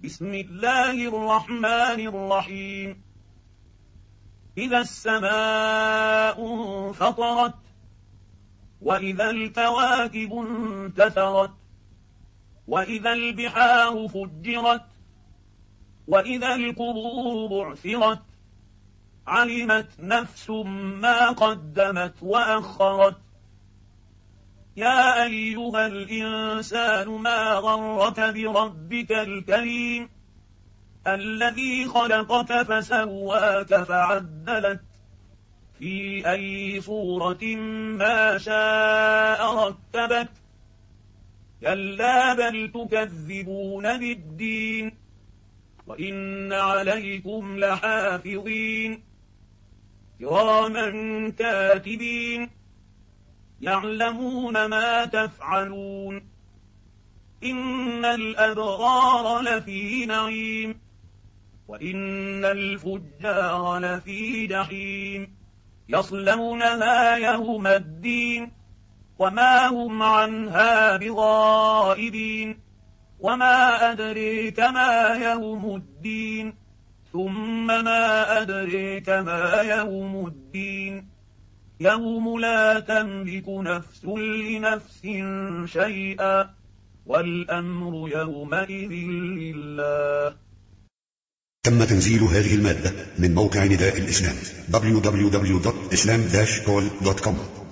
بسم الله الرحمن الرحيم. إذا السماء انفطرت وإذا الكواكب انتثرت وإذا البحار فجرت وإذا القبور بعثرت علمت نفس ما قدمت وأخرت. يا أيها الإنسان ما غرك بربك الكريم الذي خلقك فسواك فعدلك في أي صورة ما شاء ركبك. كلا بل تكذبون بالدين وإن عليكم لحافظين كراما كاتبين يعلمون ما تفعلون. إن الأبرار لفي نعيم وإن الفجار لفي جحيم يصلونها يوم الدين وما هم عنها بغائبين. وما أدريك ما يوم الدين ثم ما أدريك ما يوم الدين يوم لا تملك نفس لنفس شيئا والأمر يومئذ لله. تم تنزيل هذه المادة من موقع نداء الإسلام www.islam-call.com.